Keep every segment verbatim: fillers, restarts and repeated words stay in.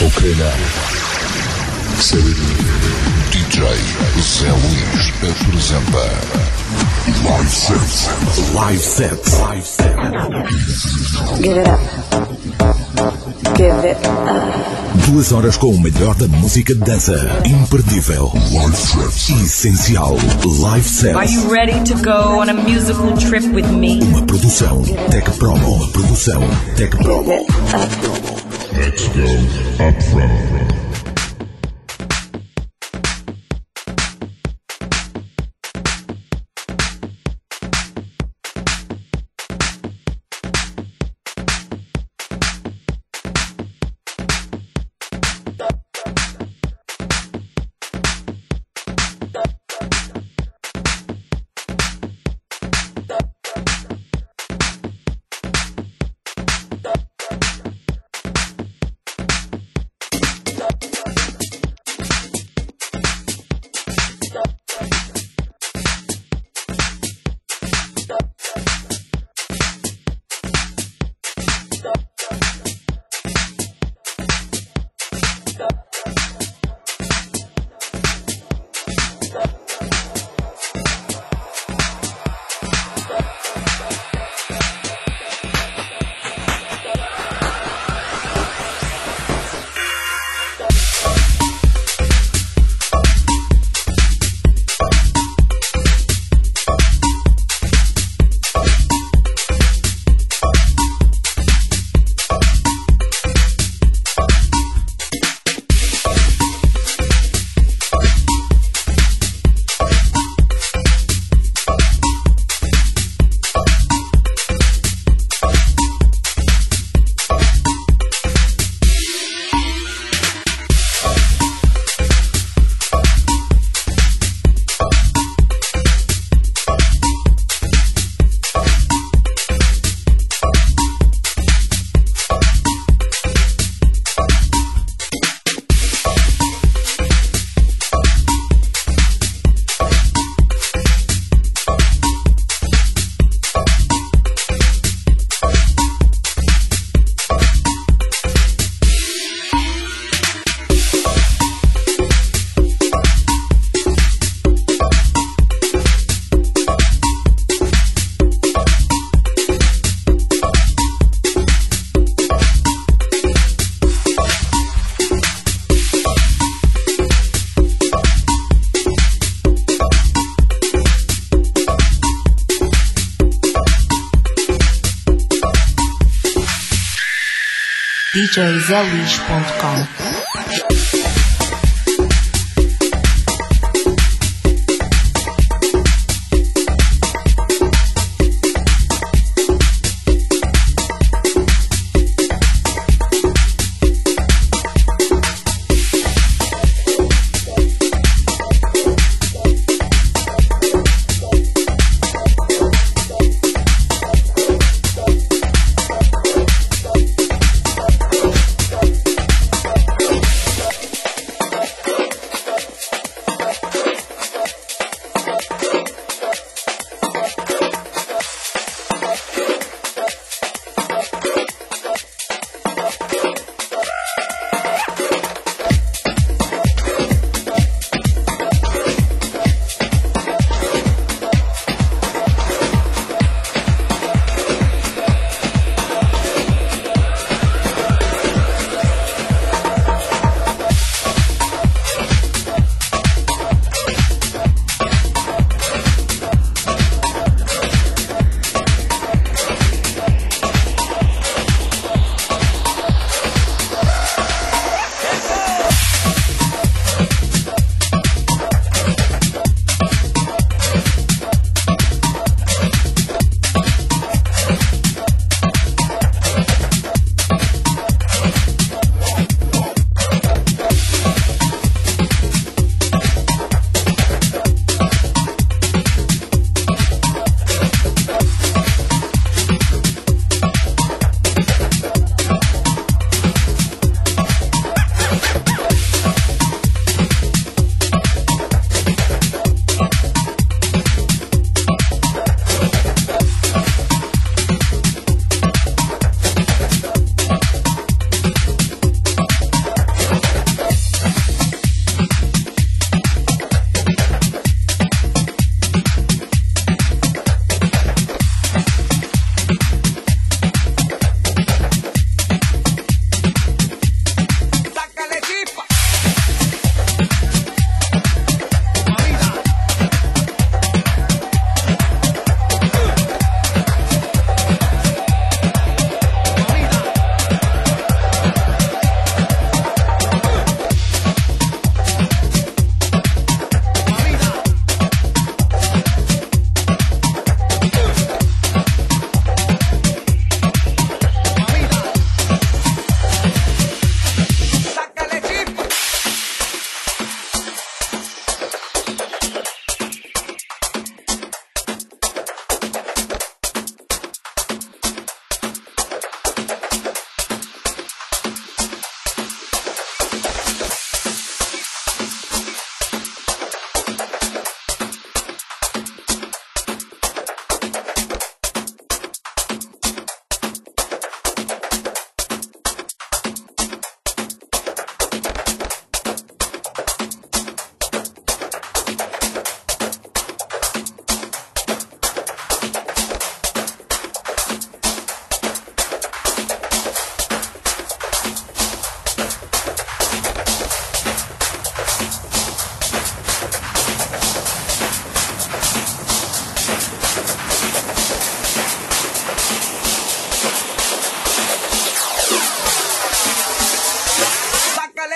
Ok, now. Say it. D J Zé Luís apresenta Live Set. Live Set. Live Set. Give it up. Give it up. Duas horas com o melhor da música de dança. Imperdível. Live Set. Essencial. Live Set. Are you ready to go on a musical trip with me? Uma produção Tech Promo. Uma produção Tech Promo. Give it up. Let's go up front. D J zé luís ponto com.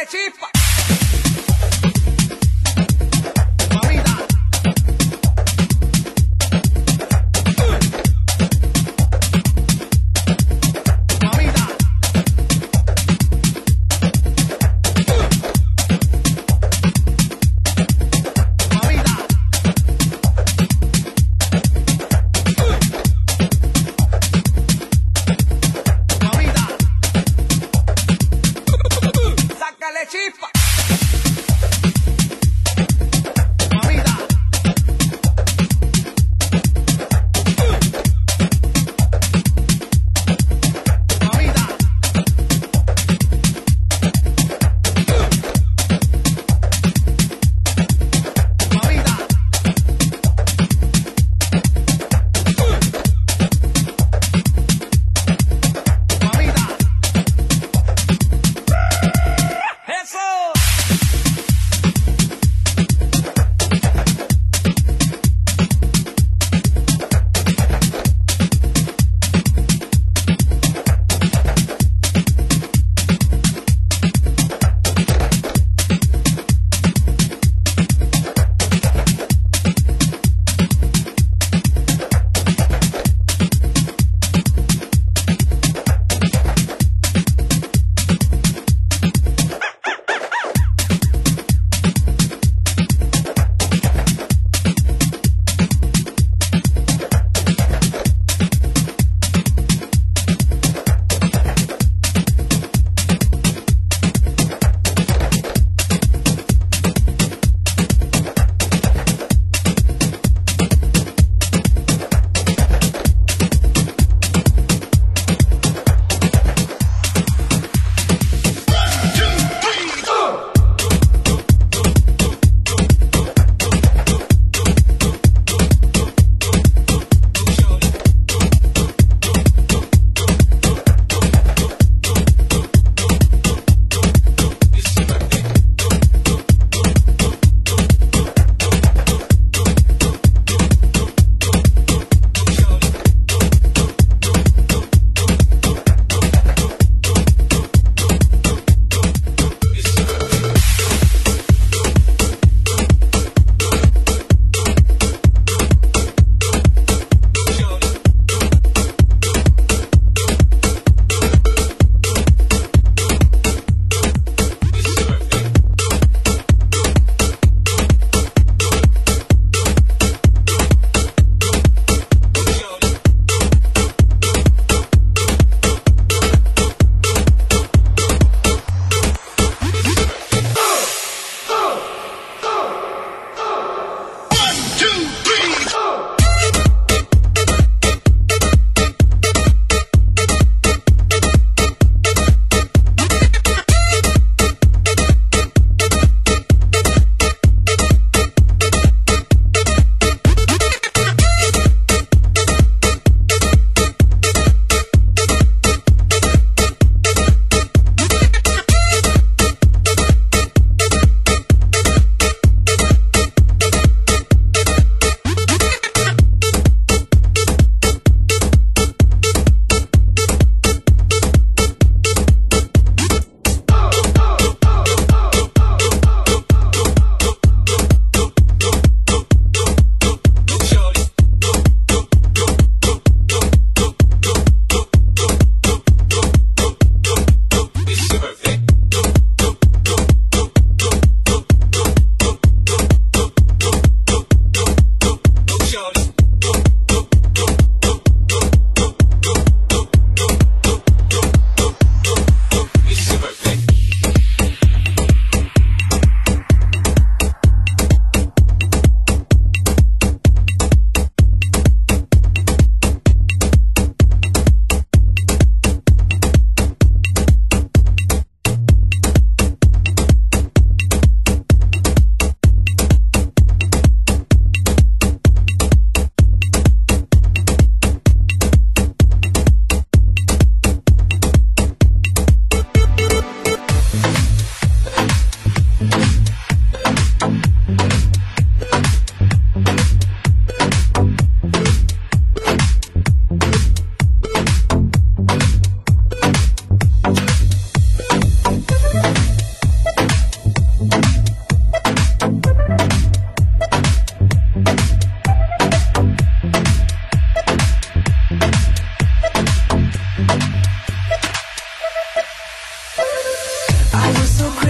chispa. Chispa.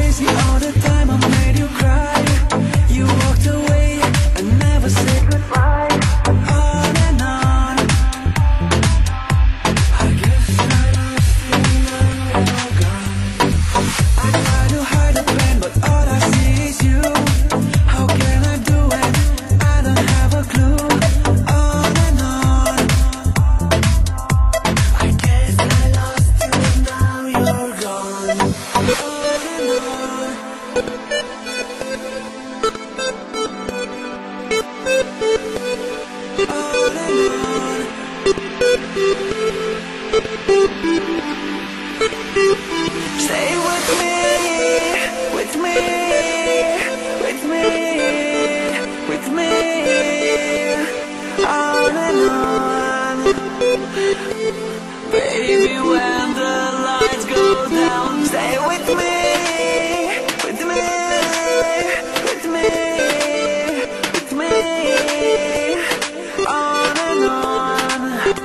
crazy all the time, I made you cry. You walked away and never said goodbye. On and on. I guess I lost you, now you're gone. I try to hide the pain, but all I see is you. How can I do it? I don't have a clue. On and on. I guess I lost you, now you're gone. On and on. On and on. Stay with me, with me, with me, with me. On and on. Baby, when the lights go down, stay with me, with me, with me, with me. On and on.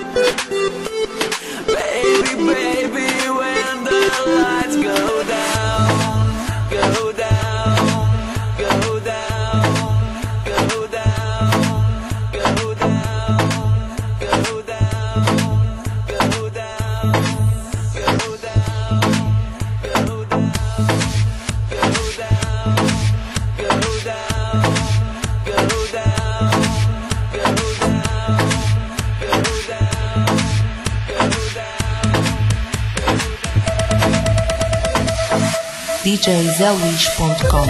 Baby, baby, when the lights go down, go down, go down, go down, go down, go down, go down, go down, go down, go down, go down, go down, go down, go down. D J zé luís ponto com.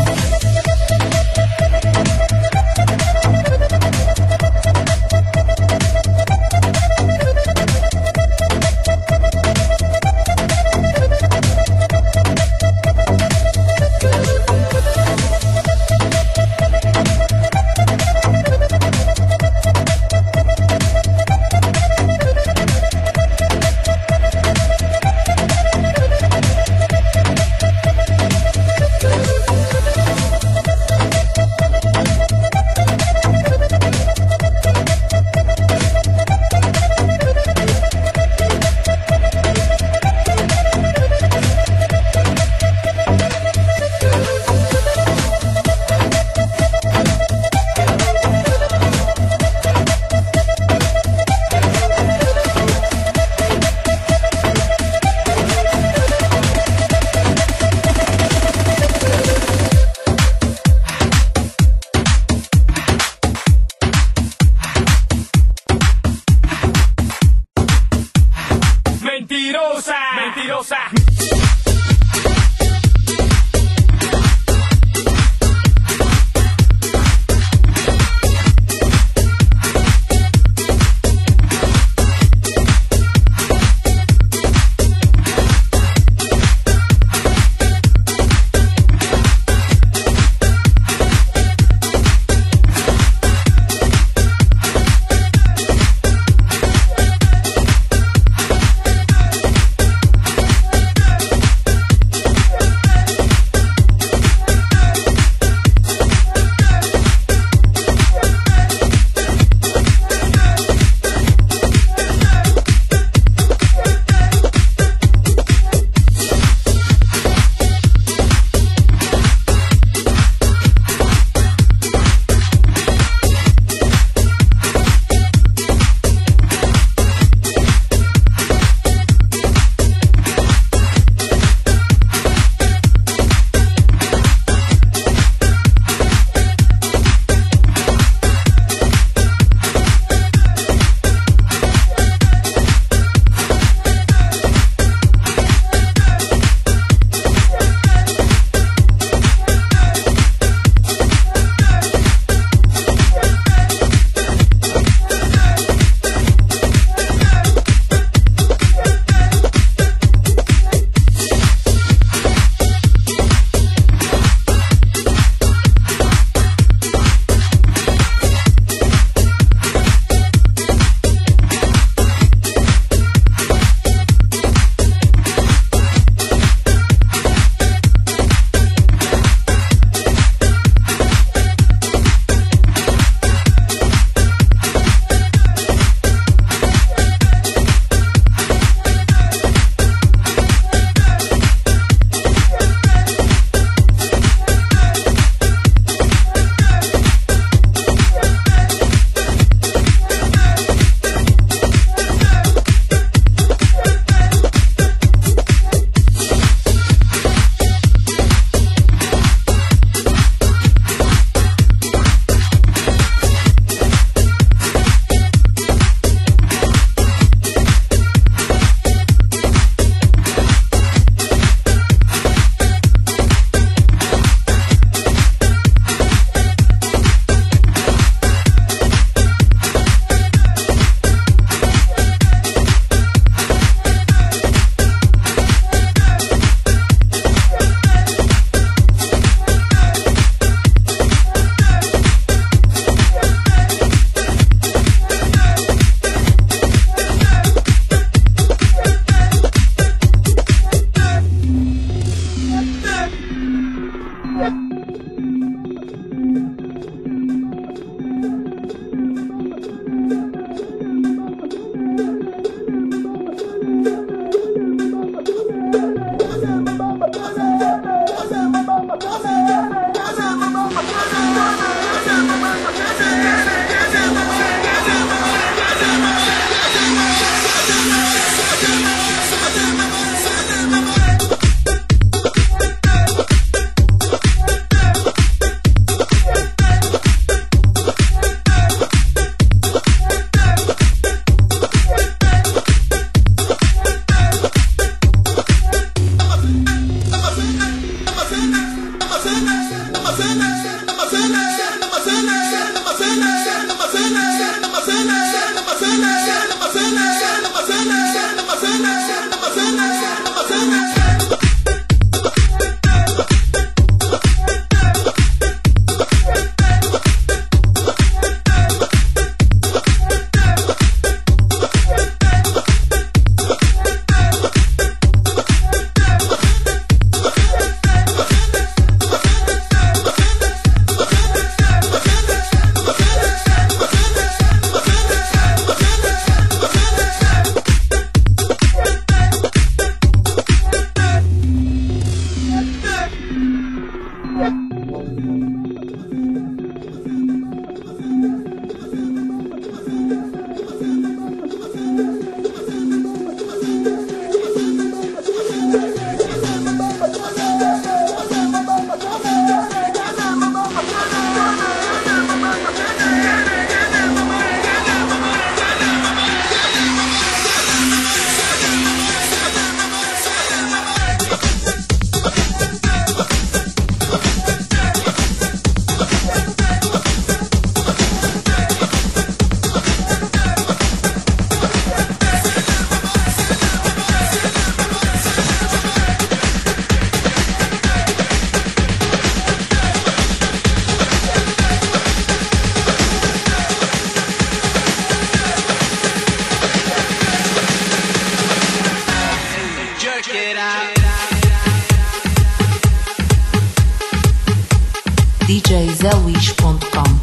D J zé luís ponto com.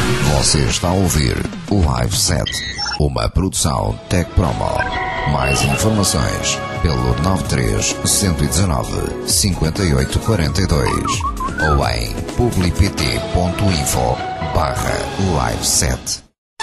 Você está a ouvir o Live Set, uma produção Tech Promo. Mais informações pelo nove três, um um nove, cinco oito quatro dois ou em publipt ponto info barra live set.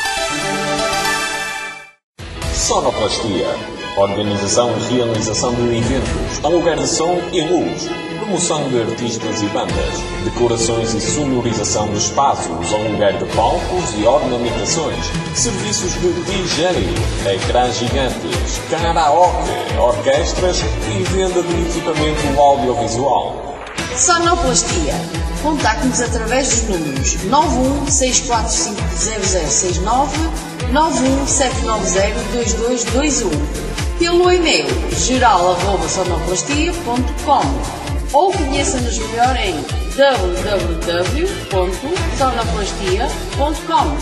Sonoplastia. Organização e realização de eventos, aluguer de som e luz, promoção de artistas e bandas, decorações e sonorização de espaços, aluguer de palcos e ornamentações, serviços de D J, ecrãs gigantes, karaoke, orquestras e venda de equipamento audiovisual. Sonoplastia. Contacte-nos através dos números nove um seis quatro cinco zero zero seis nove, nove um sete nove zero dois dois dois um, pelo e-mail geral arroba sonoplastia ponto com ou conheça-nos melhor em w w w ponto sonoplastia ponto com.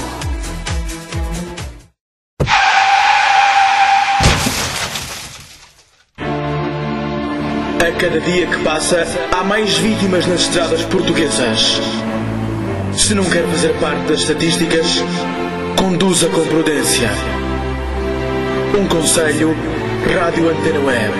A cada dia que passa, há mais vítimas nas estradas portuguesas. Se não quer fazer parte das estatísticas, conduza com prudência. Um conselho, Rádio Antena Web.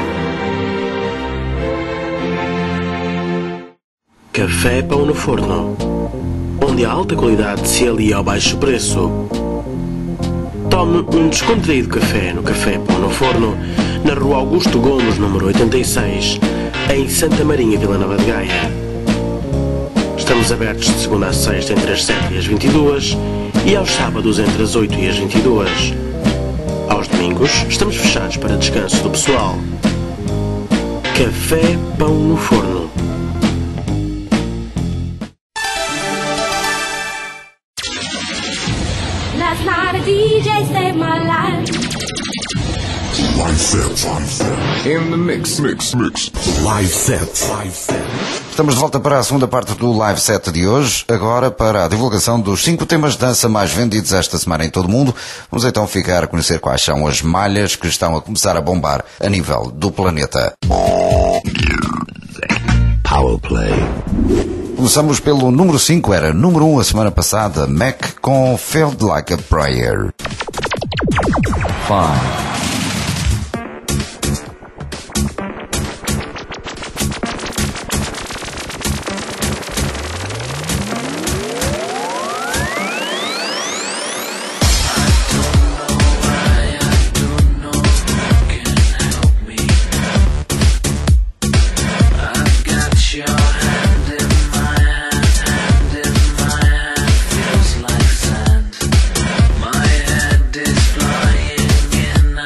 Café Pão no Forno, onde a alta qualidade se alia ao baixo preço. Tome um descontraído café no Café Pão no Forno, na Rua Augusto Gomes, número oitenta e seis, em Santa Marinha, Vila Nova de Gaia. Estamos abertos de segunda a sexta entre as sete e as vinte e duas e aos sábados entre as oito e as vinte e duas. Aos domingos estamos fechados para descanso do pessoal. Café Pão no Forno. Last night a D J saved my life. Live Set. In the mix, mix, mix. Live Set. Estamos de volta para a segunda parte do Live Set de hoje, agora para a divulgação dos cinco temas de dança mais vendidos esta semana em todo o mundo. Vamos então ficar a conhecer quais são as malhas que estão a começar a bombar a nível do planeta. Power Play. Começamos pelo número cinco, era número um a semana passada, Mac com Felt Like a Prayer. Five. My head is flying in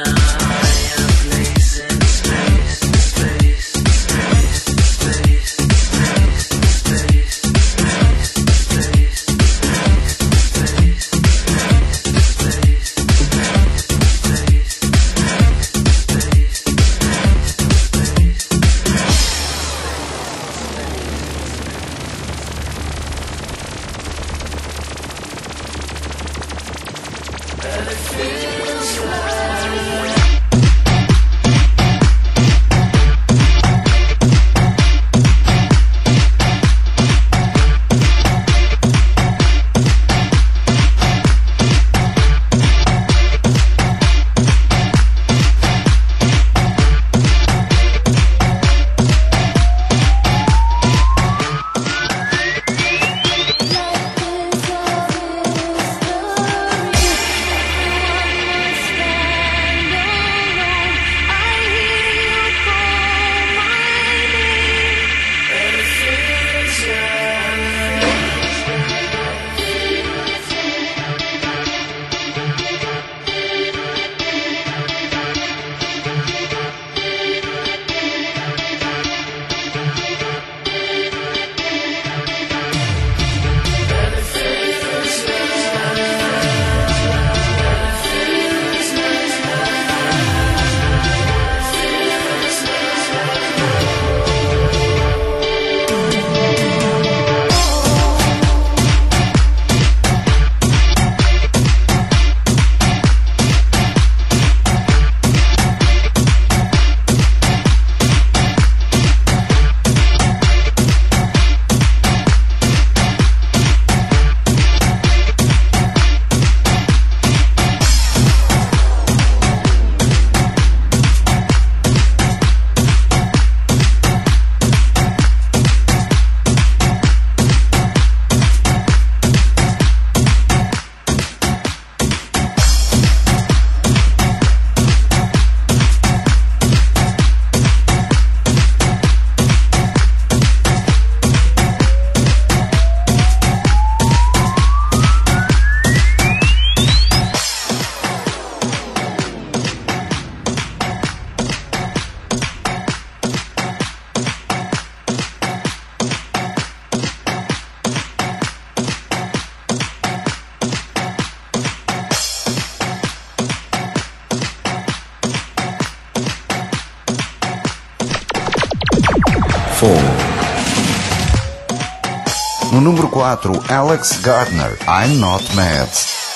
No número quatro, Alex Gardner, I'm Not Mad.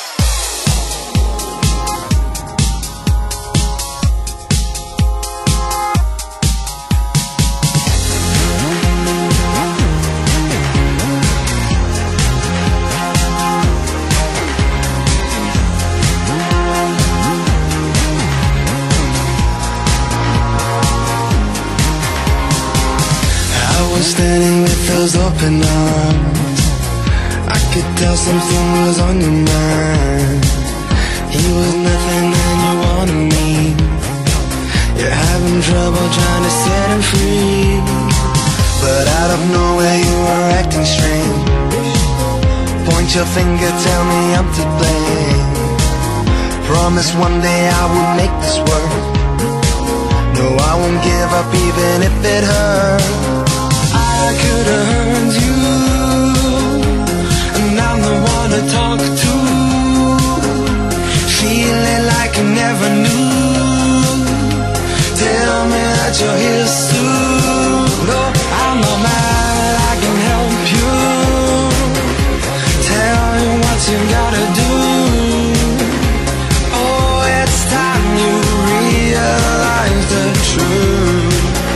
Standing with those open arms, I could tell something was on your mind. He was nothing and you wanted me. You're having trouble trying to set him free, but out of nowhere you were acting strange. Point your finger, tell me I'm to blame. Promise one day I will make this work. No, I won't give up even if it hurts. I could have hurt you, and I'm the one to talk to. Feeling like I never knew. Tell me that you're here soon. No, I'm not mad, I can help you. Tell me what you gotta do. Oh, it's time you realize the truth.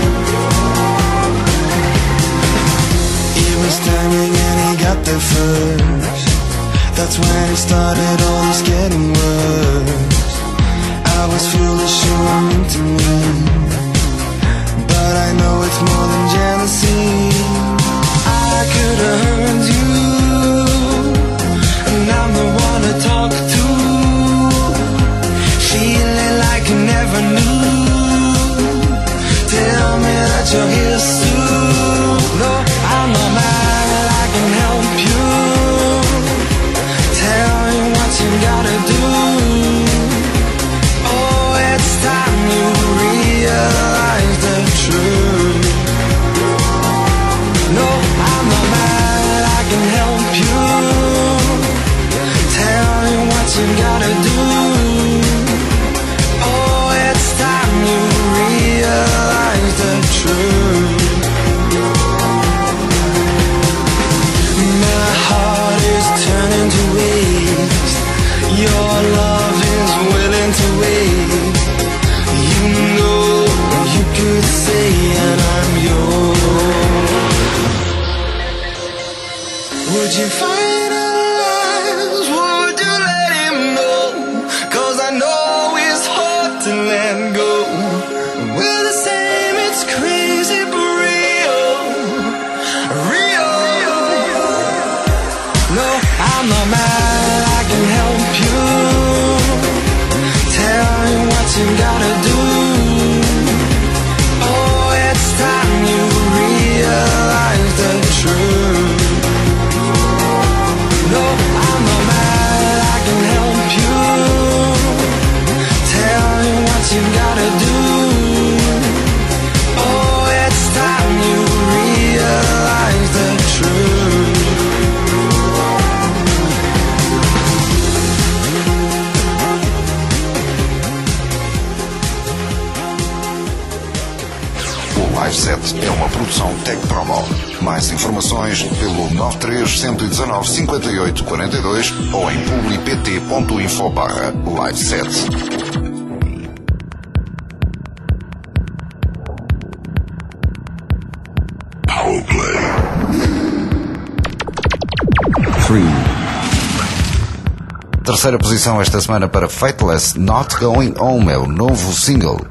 Timing and he got there first. That's when it started, all this getting worse. I was foolish, you were mean to me, but I know it's more than jealousy. I could have hurt you, and I'm the one to talk to. Feeling like I never knew. Tell me that you're here soon. No, I'm not mad, you gotta do. Oh, it's time you realize the truth. No, I'm not mad, I can help you. Tell me what you gotta do. Oh, it's time you realize the truth. My heart is turning to waste. Your love is willing to wait. You know you could say and I'm yours. Would you finalize? Would you let him know? Cause I know it's hard to let go. We're the same, it's crazy but real. Real. No, I'm not mad, I can help you. Tell me what you gotta do. Oh, it's time you realize the truth. No, I'm not mad, I can help you. Tell me what you gotta do. Oh, it's time you realize the truth. Live Set é uma produção Tech Promo. Mais informações pelo nove três, um um nove, cinco oito quatro dois ou em publi.pt ponto info barra Live Set. Powerplay. Terceira posição esta semana para Fateless, Not Going Home, é o novo single.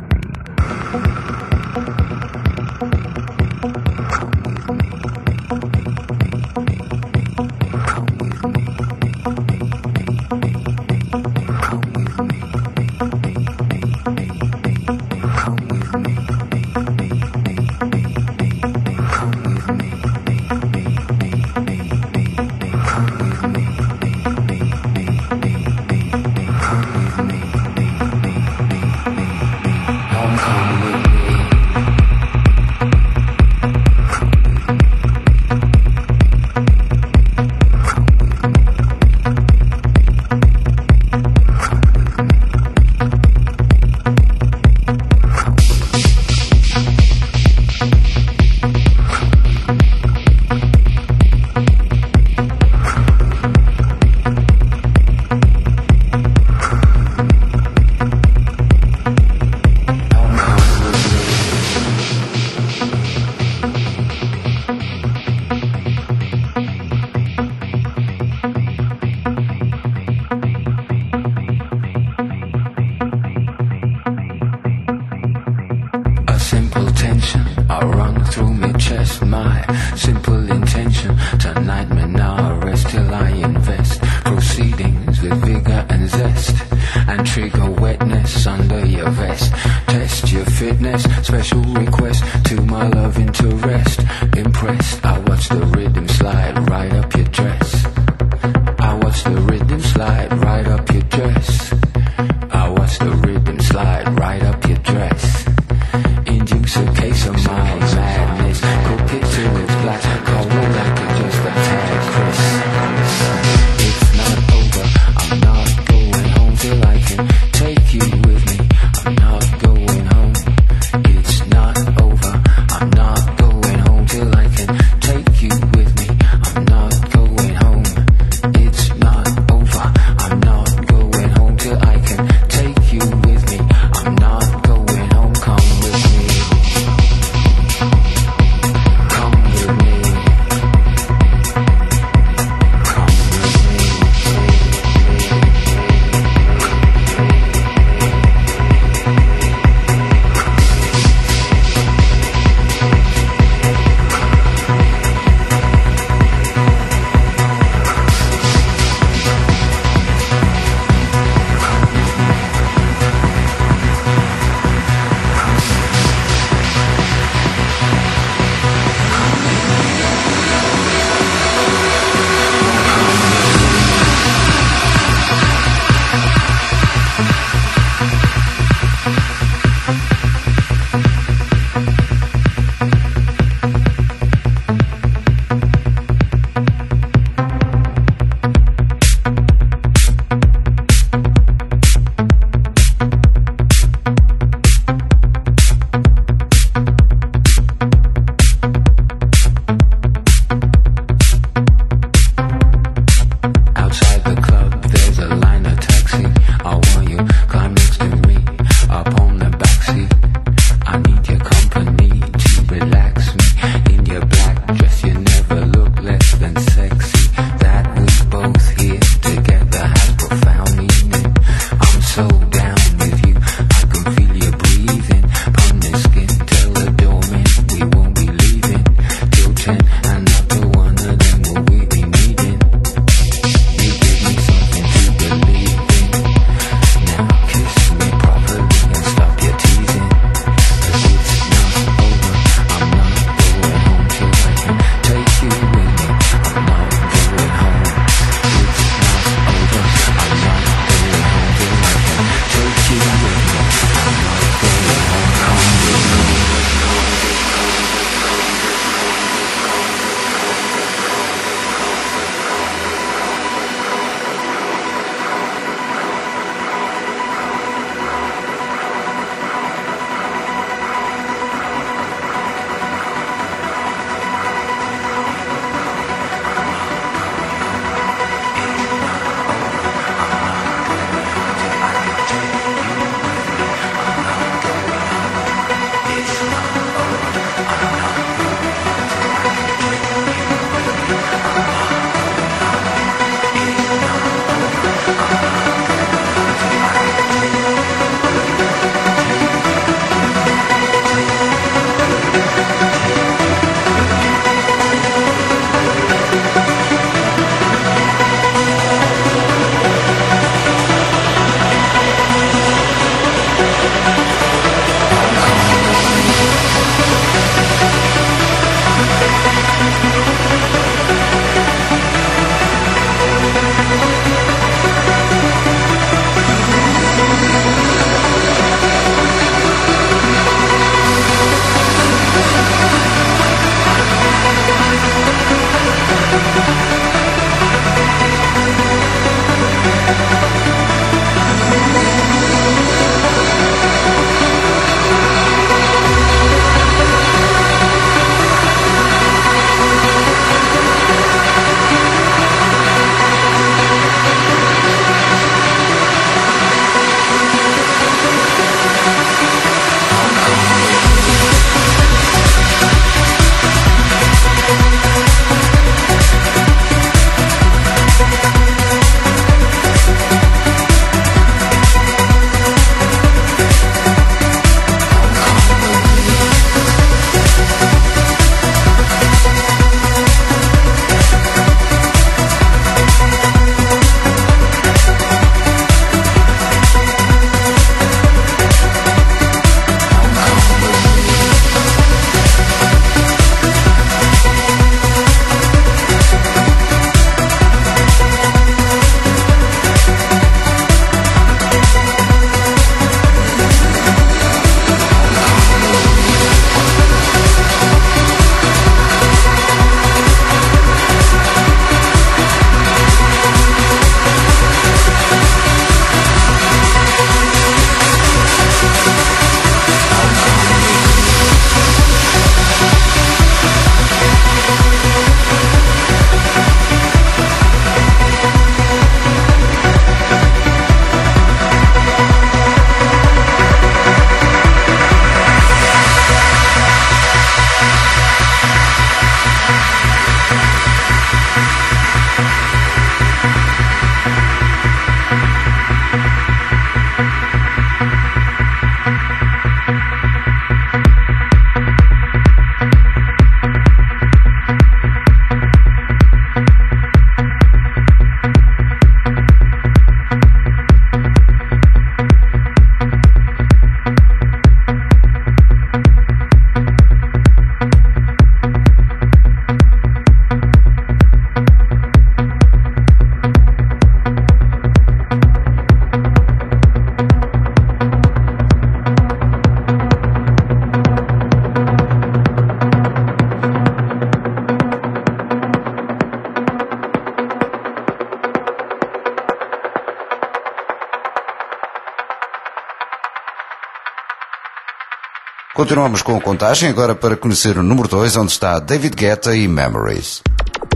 Continuamos com a contagem agora para conhecer o número dois, onde está David Guetta e Memories.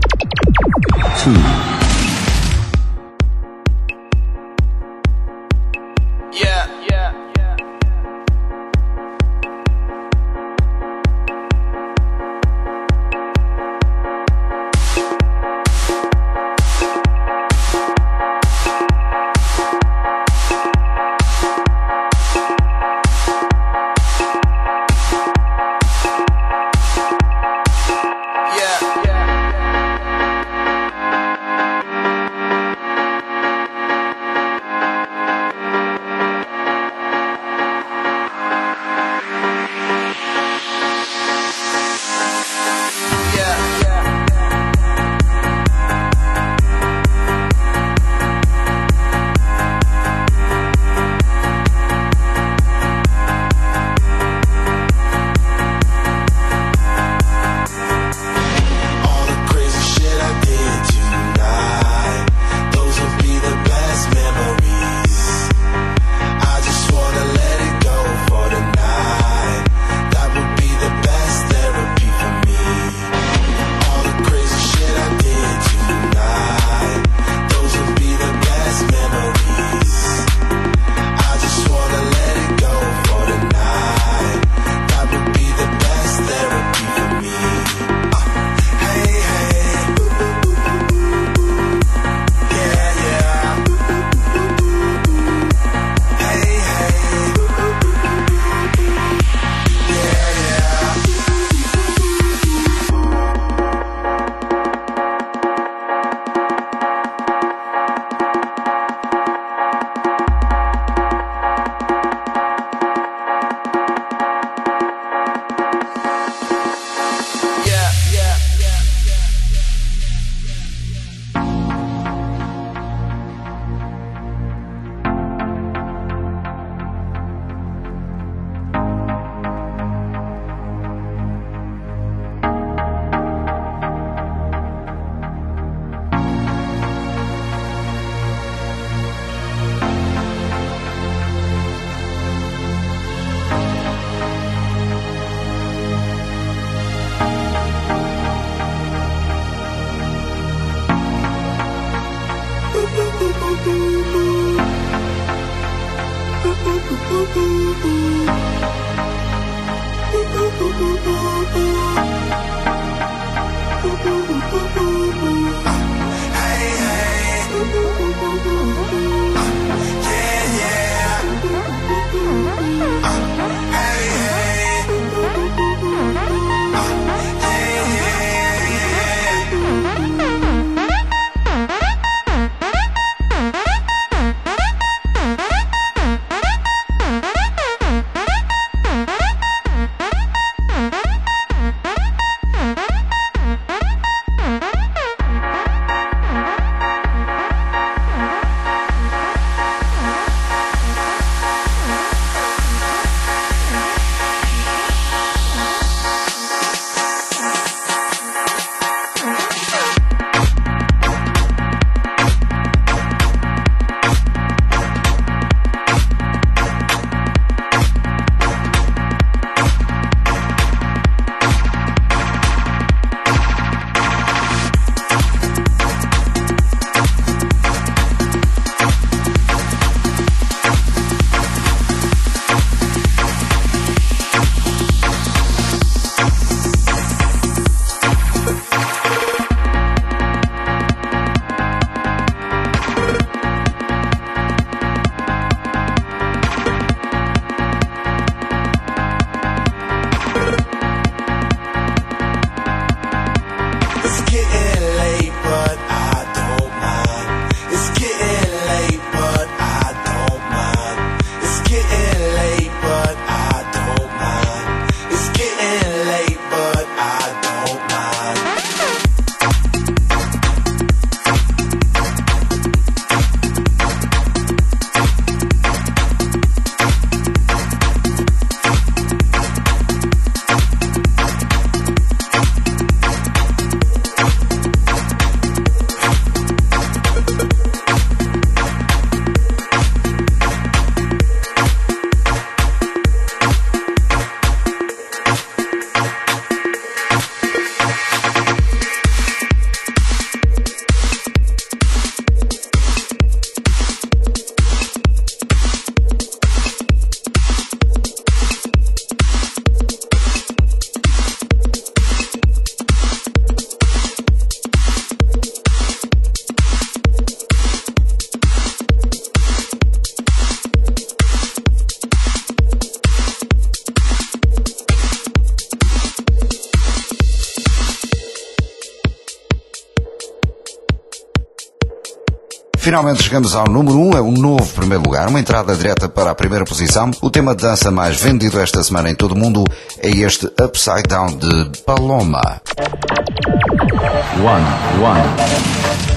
Two. Finalmente chegamos ao número um, é um novo primeiro lugar, uma entrada direta para a primeira posição. O tema de dança mais vendido esta semana em todo o mundo é este Upside Down de Paloma. One, one.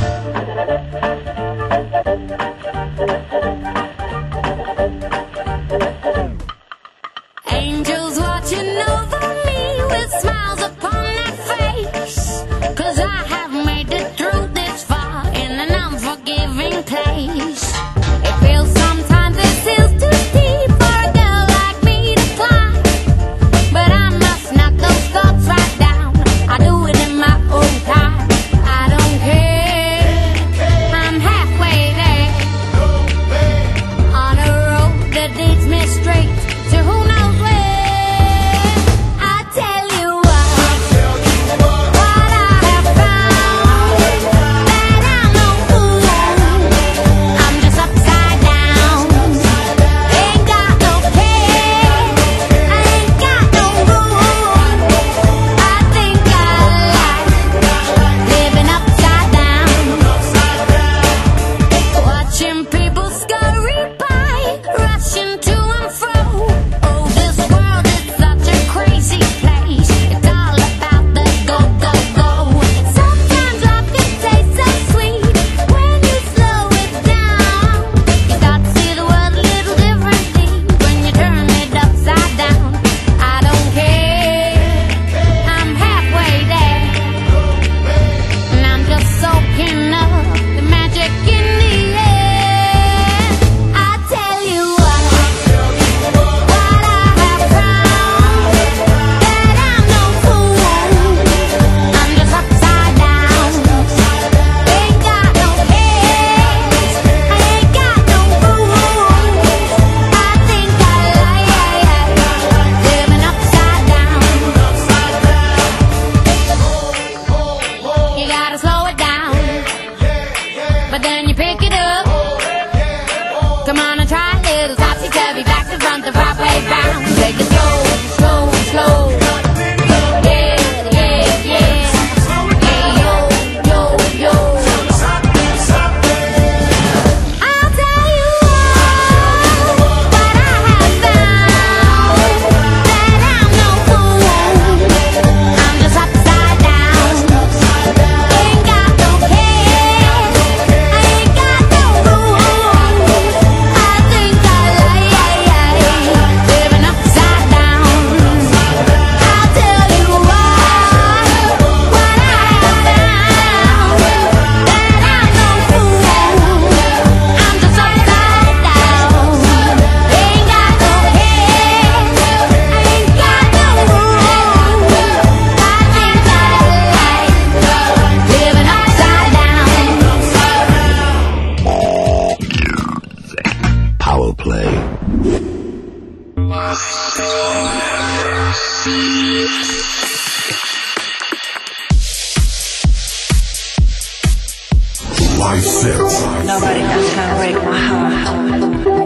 Live set. Nobody else can break my heart.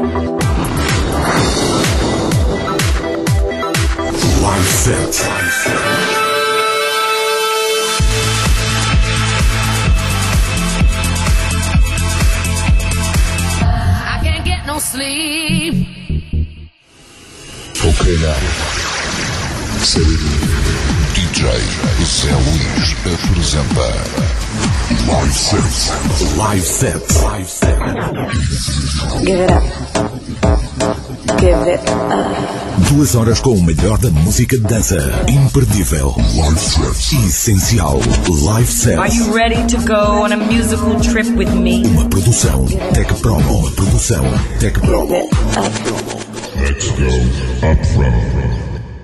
Live set. I can't get no sleep. Okay now. Série D J Zé Luís apresenta Live set. Live set. Live set. Give it up. Give it up. Duas horas com o melhor da música de dança. Imperdível. Live set. Essencial. Live set. Are you ready to go on a musical trip with me? Uma produção Tech Promo. Uma produção Tech Promo. Let's go up front.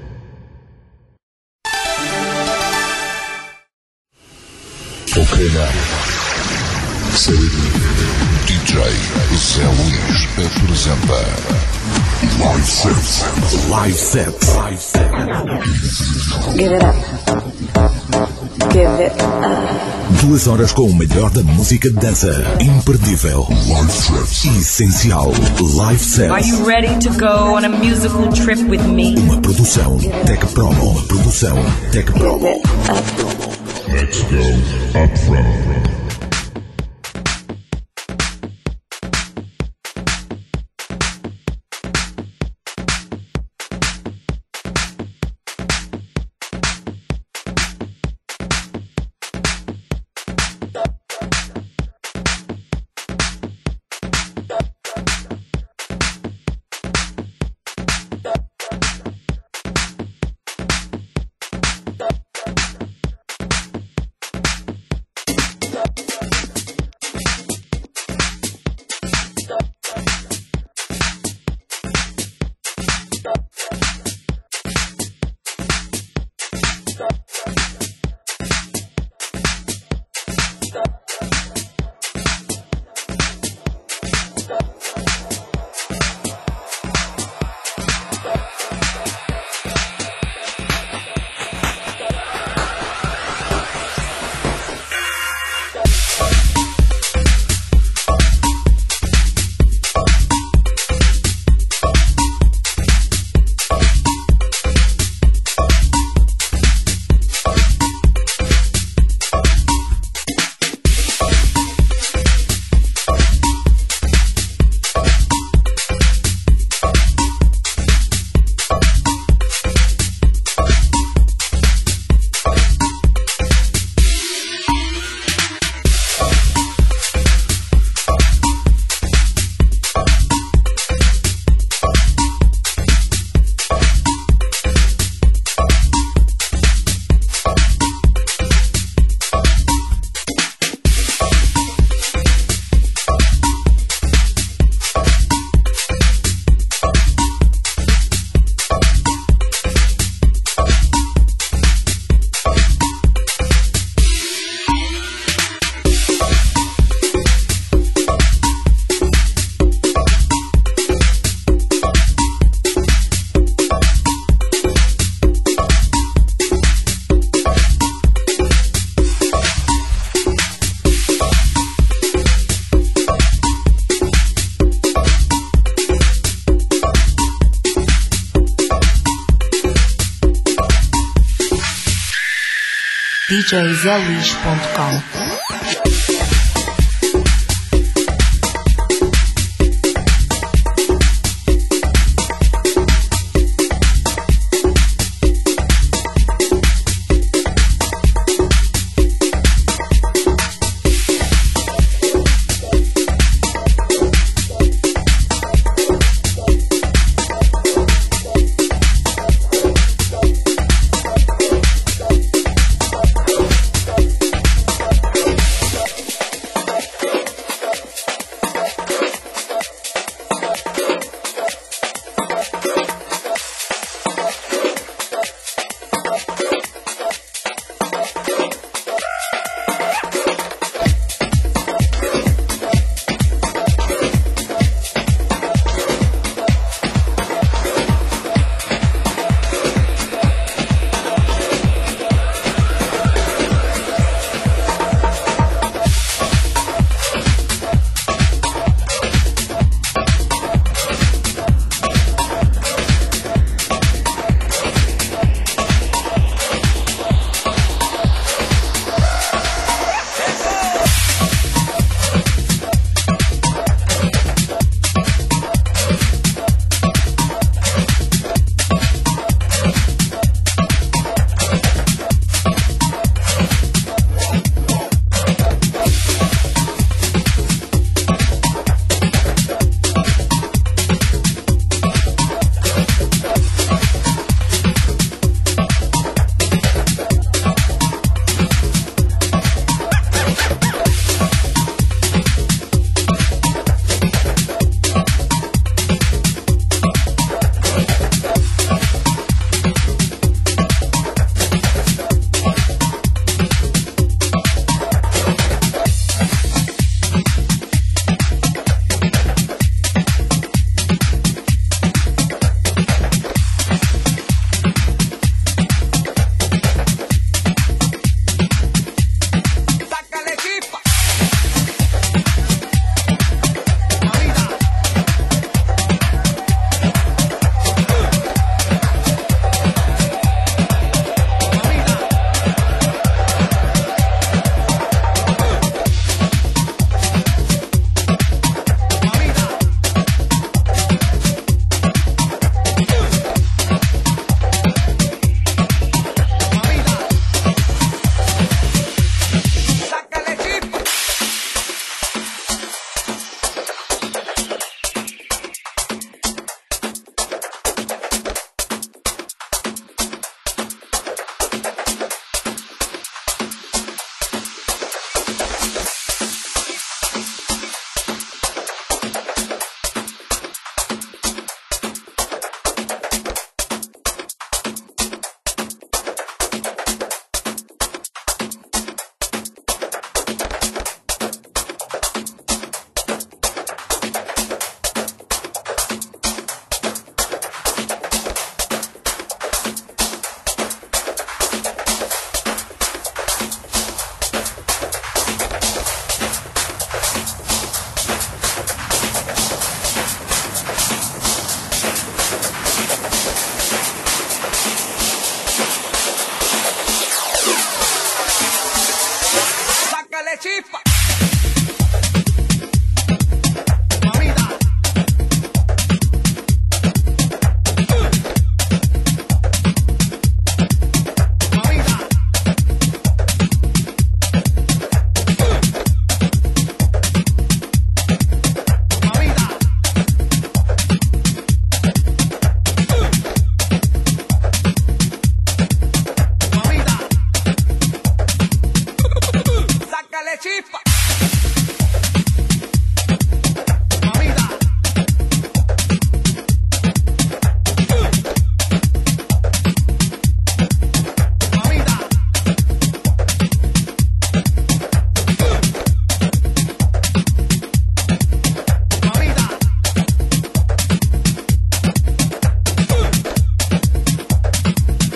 Ok now. Série D J Zé Luís apresenta Live set. Live set. Live set. Give it up. Give it up. Duas horas com o melhor da música de dança. Imperdível. Live set. Essencial. Live set. Are you ready to go on a musical trip with me? Uma produção Tech Promo. Uma produção Tech Promo. Let's go up front. D J zé luís ponto com.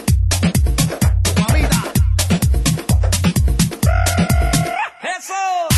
Eso!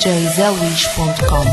j zé luís ponto com.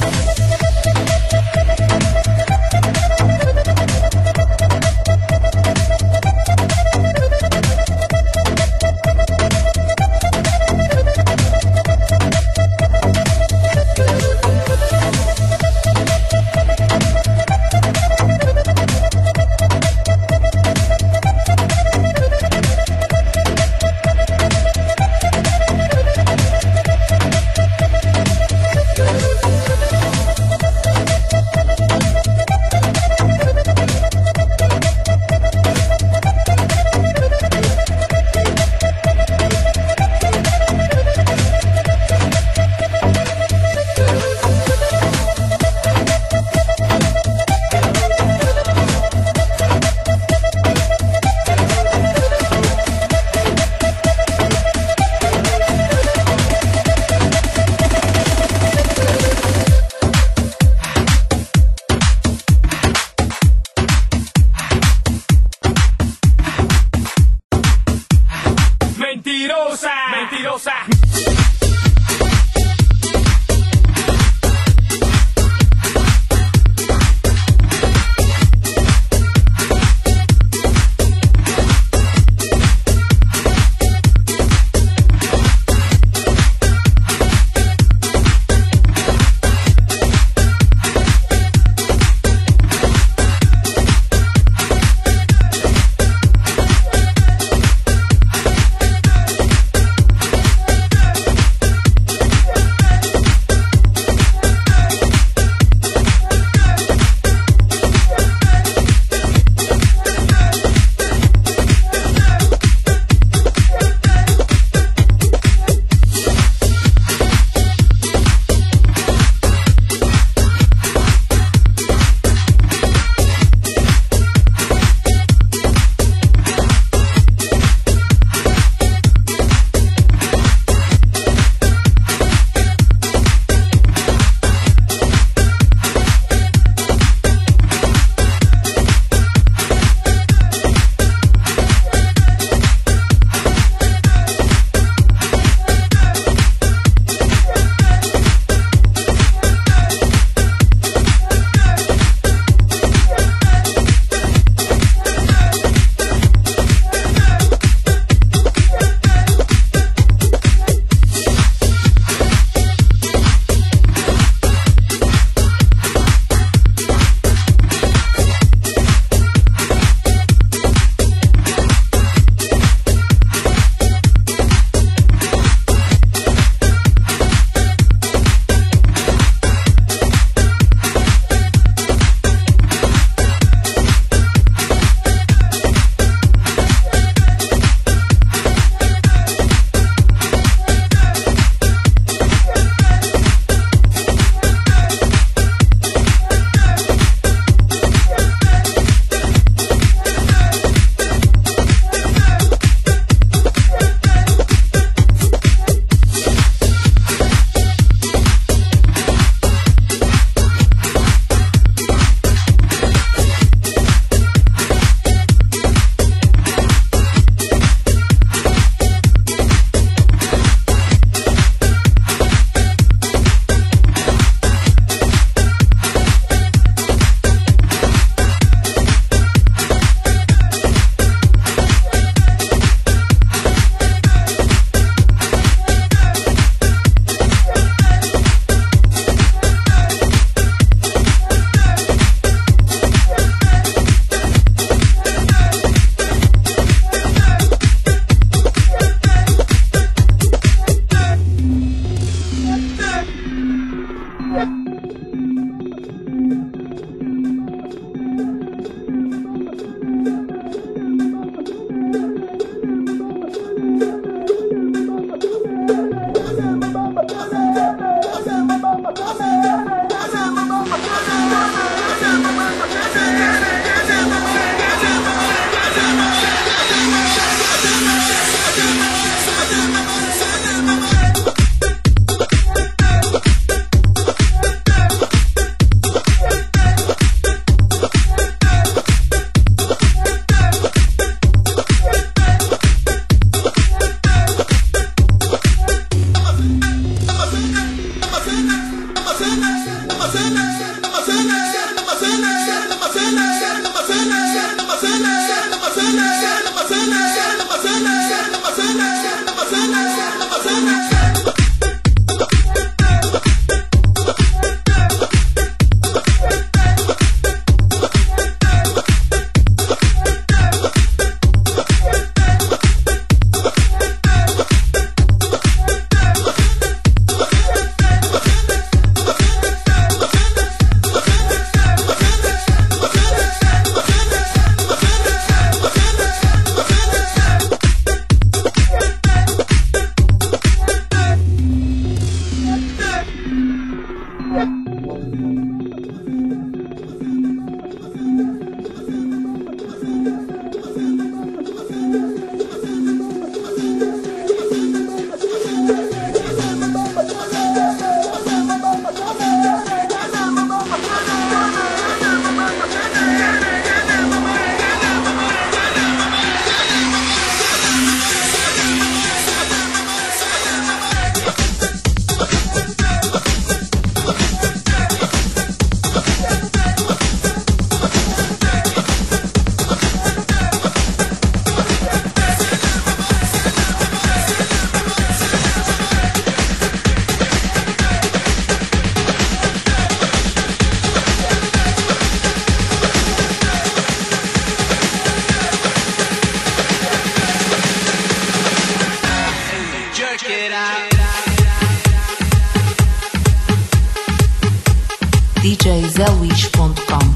D J zé luís ponto com.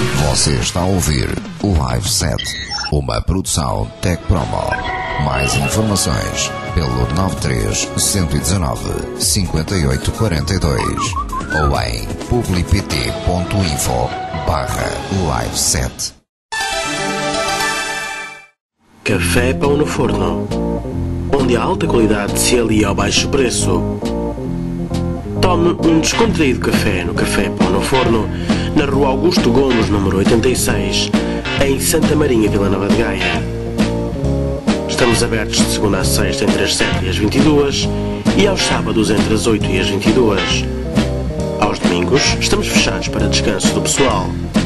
Você está a ouvir o Live Set, uma produção Tech Promo. Mais informações pelo nove três um um nove, cinco oito quatro dois ou em publipt ponto info barra live set. Café Pão no Forno, onde a alta qualidade se alia ao baixo preço. Tome um descontraído café no Café Pão no Forno, na Rua Augusto Gomes, número oitenta e seis, em Santa Marinha, Vila Nova de Gaia. Estamos abertos de segunda a sexta entre as sete e as vinte e duas e aos sábados entre as oito e as vinte e duas. Aos domingos estamos fechados para descanso do pessoal.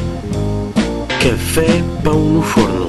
Café Pão no Forno.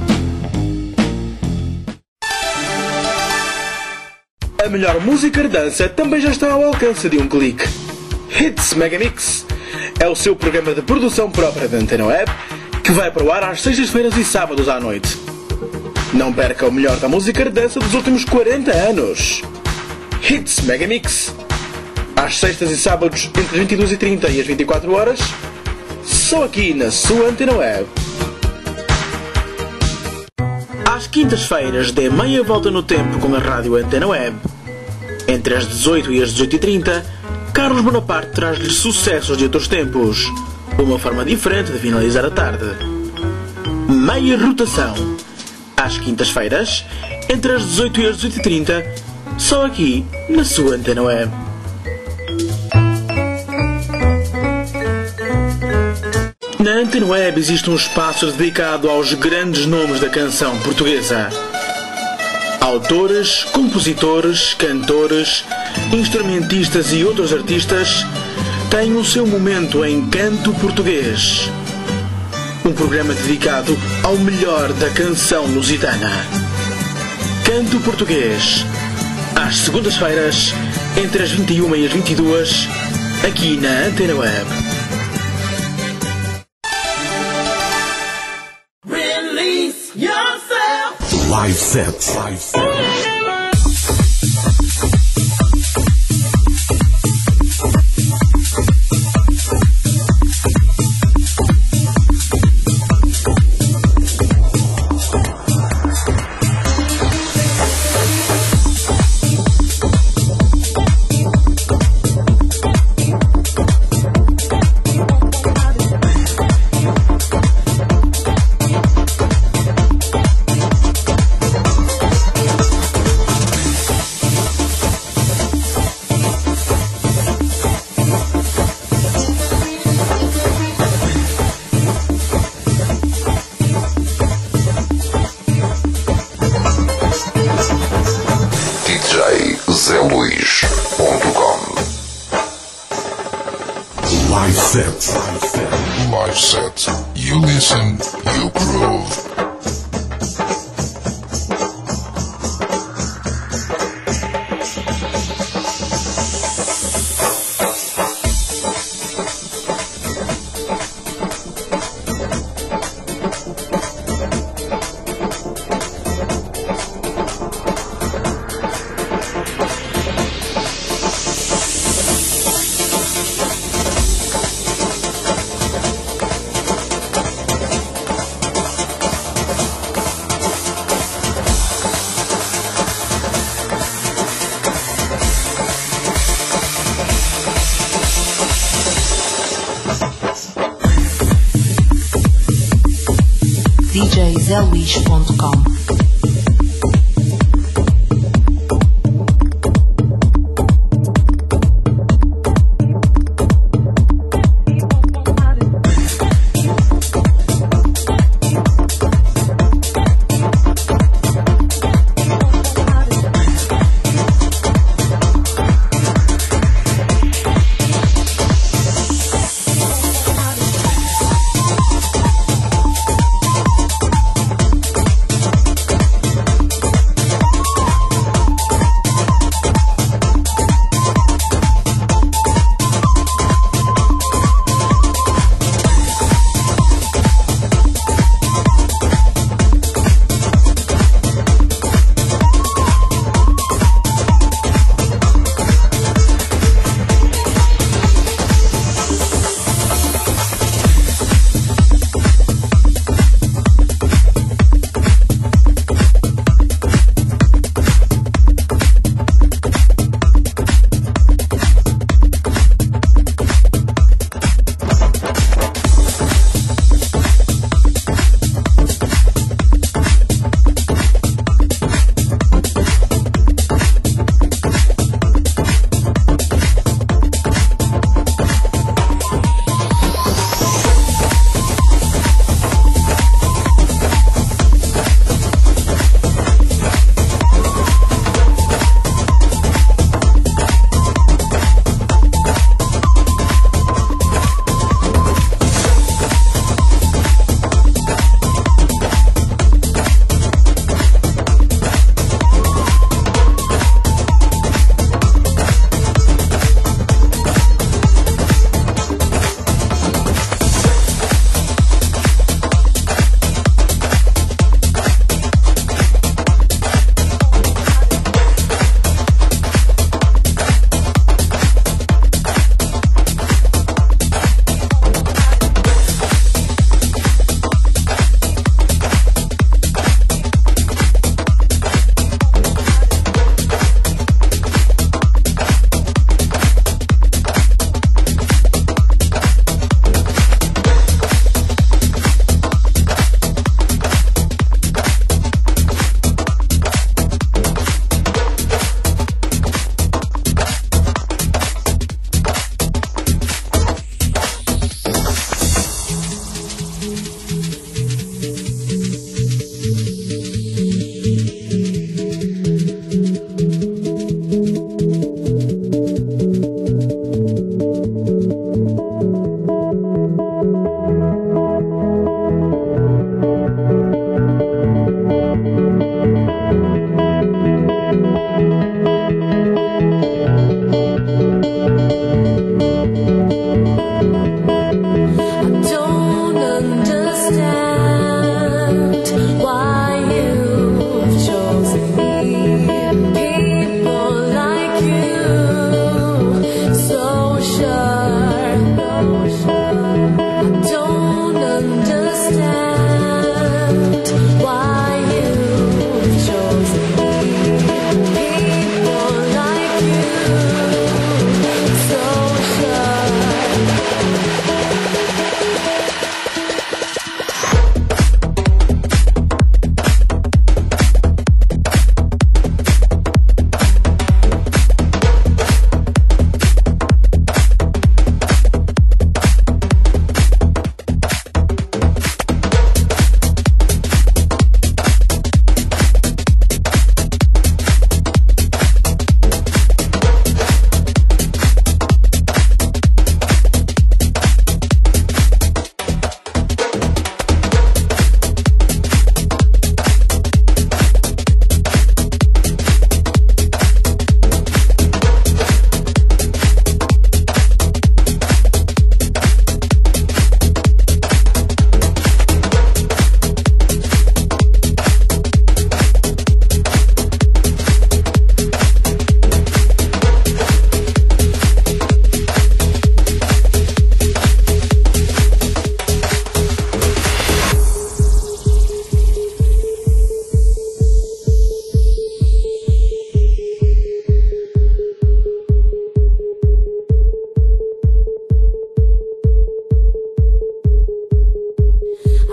A melhor música de dança também já está ao alcance de um clique. Hits Megamix é o seu programa de produção própria da Antena Web, que vai para o ar às sextas-feiras e sábados à noite. Não perca o melhor da música de dança dos últimos quarenta anos. Hits Megamix, às sextas e sábados entre as vinte e duas e trinta e as vinte e quatro horas, só aqui na sua Antena Web. Às quintas-feiras dê meia volta no tempo com a rádio Antena Web. Entre as dezoito e as dezoito e trinta, Carlos Bonaparte traz-lhe sucessos de outros tempos. Uma forma diferente de finalizar a tarde. Meia rotação. Às quintas-feiras, entre as dezoito e as dezoito e trinta, só aqui na sua Antena Web. Na Antena Web existe um espaço dedicado aos grandes nomes da canção portuguesa. Autores, compositores, cantores, instrumentistas e outros artistas têm o seu momento em Canto Português. Um programa dedicado ao melhor da canção lusitana. Canto Português. Às segundas-feiras, entre as vinte e uma e as vinte e duas, aqui na Antena Web. Release yourself. Live Set. Live Set. Live Set. Live Set. You listen, you groove. D J zé luís ponto com.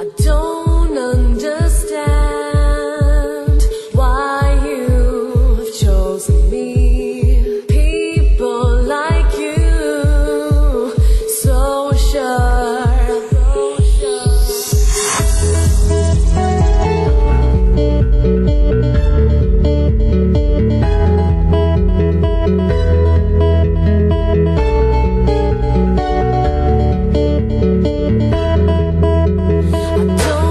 I don't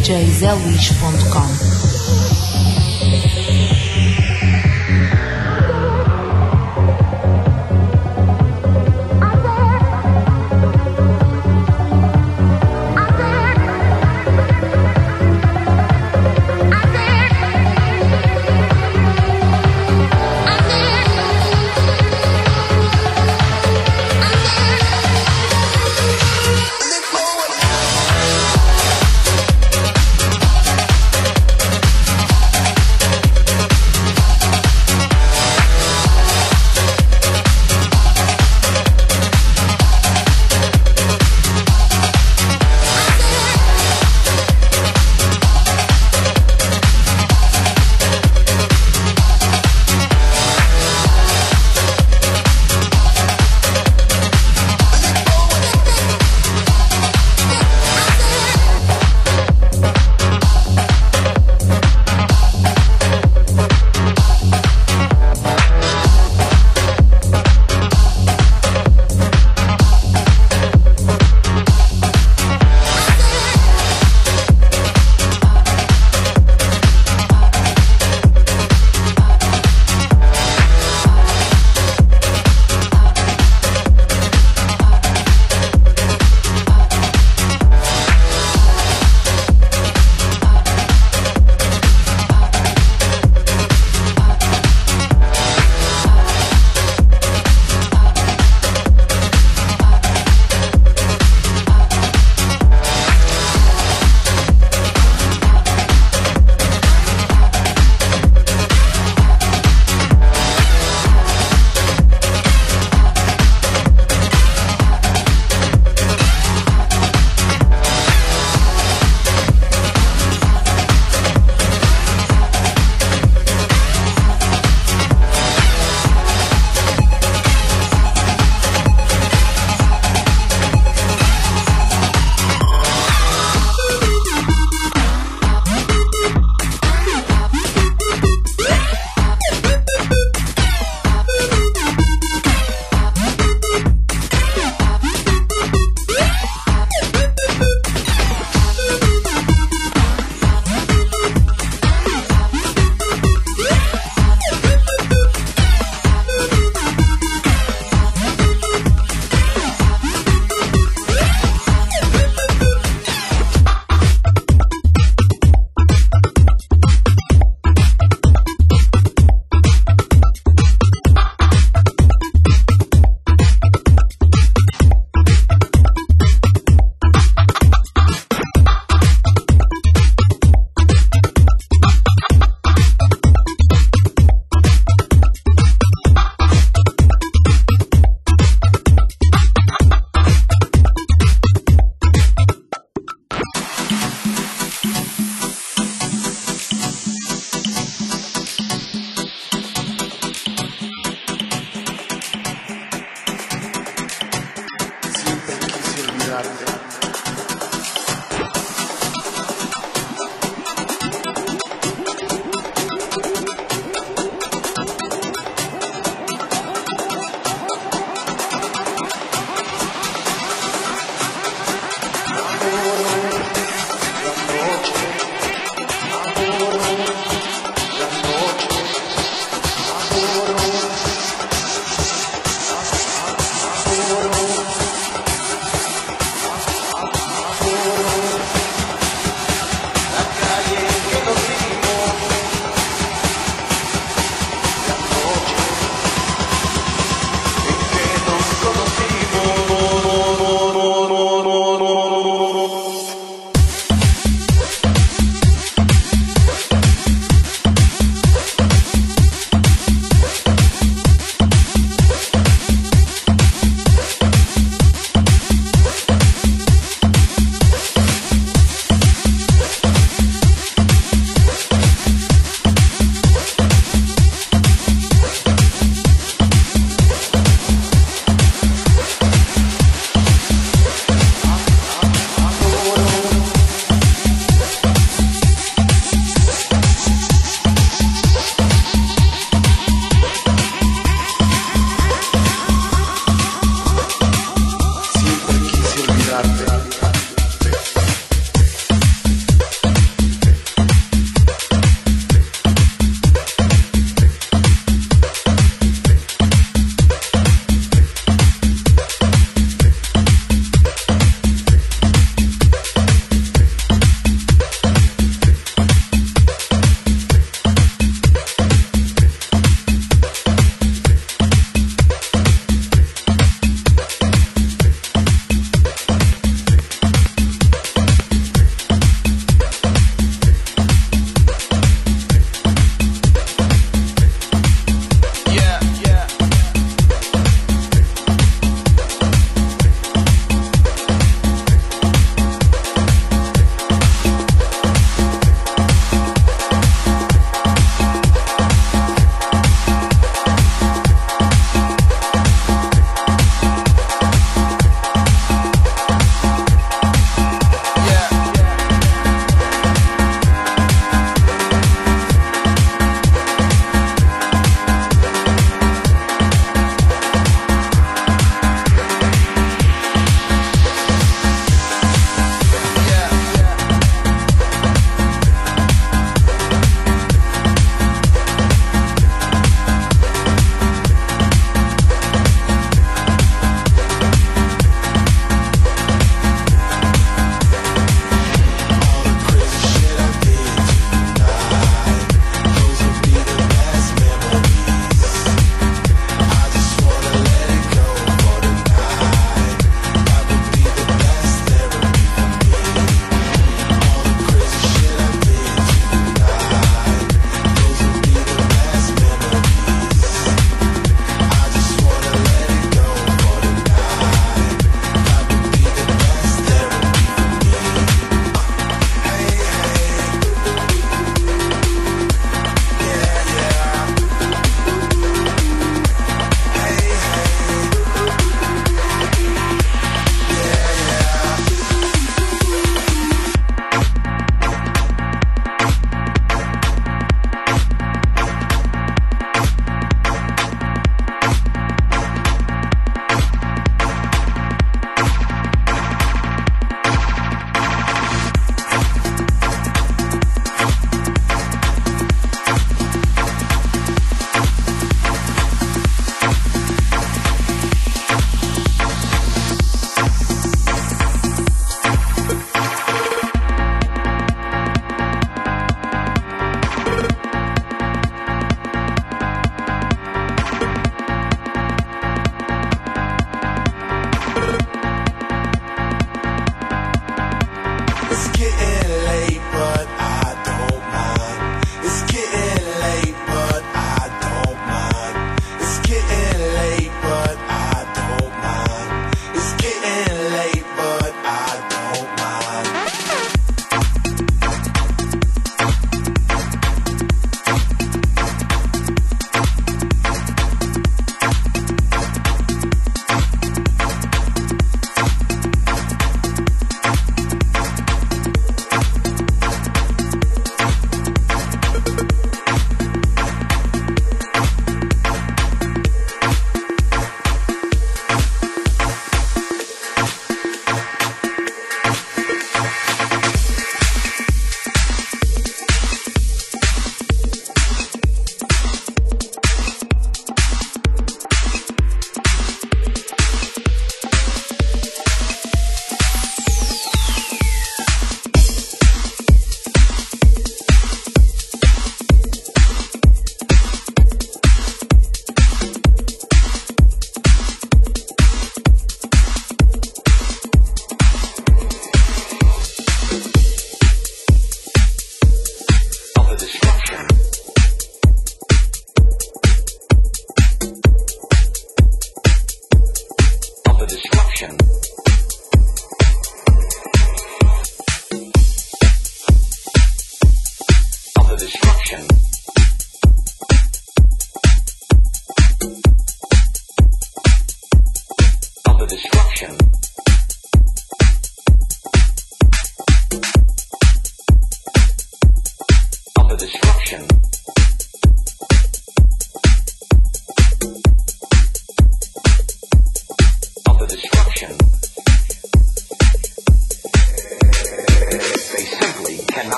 j zé luís ponto com.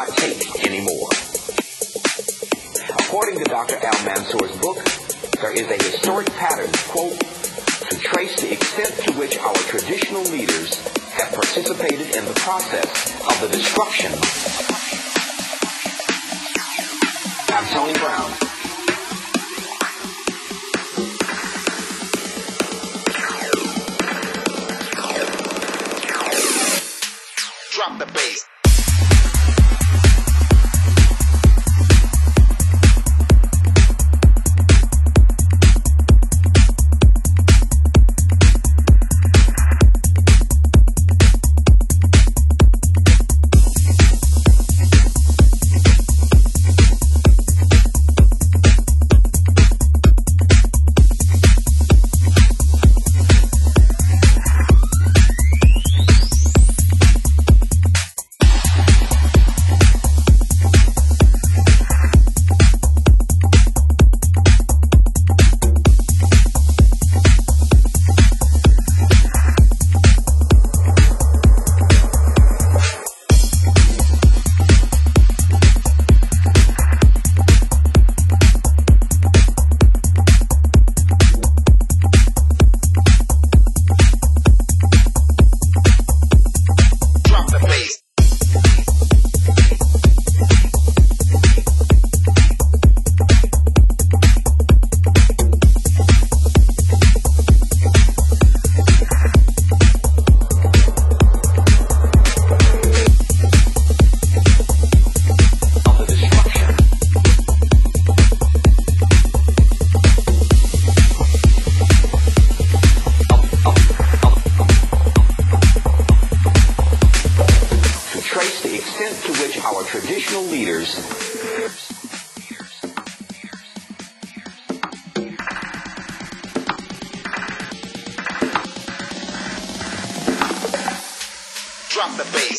not take anymore. According to Doctor Al Mansour's book, there is a historic pattern, quote, to trace the extent to which our traditional leaders have participated in the process of the destruction. I'm Tony Brown. Drop the bass. Traditional leaders drop the bass.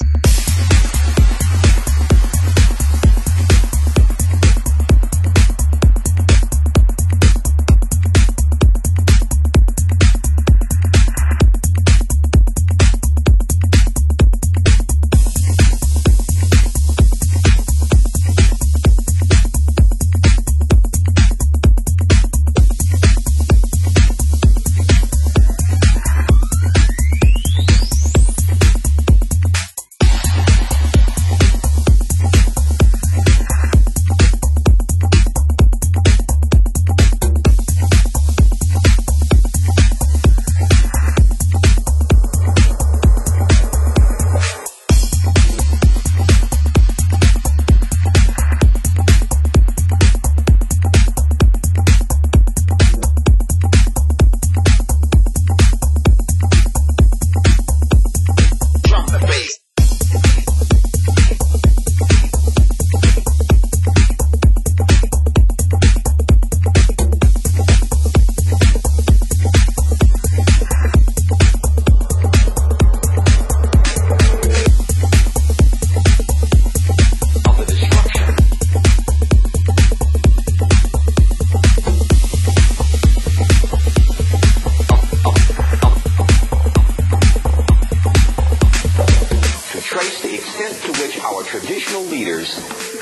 Traditional leaders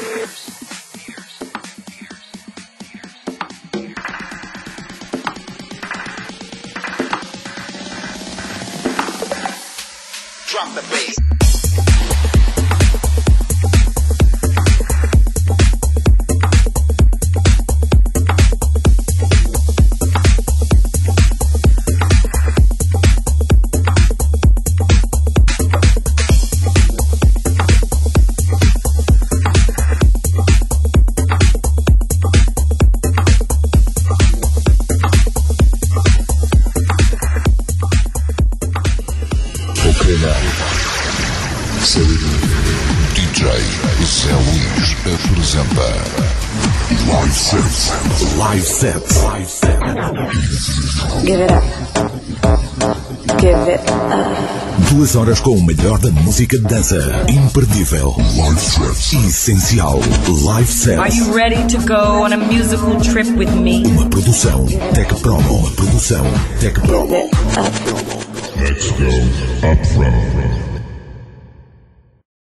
drop the bass. D J Zé Luís apresenta Live Set. Live Set. Live Set. Give it up. Give it up. Duas horas com o melhor da música de dança. Imperdível. Live Set. Essencial. Live Set. Are you ready to go on a musical trip with me? Uma produção Tech Promo. Uma produção Tech Promo. Give it up. Let's go up front.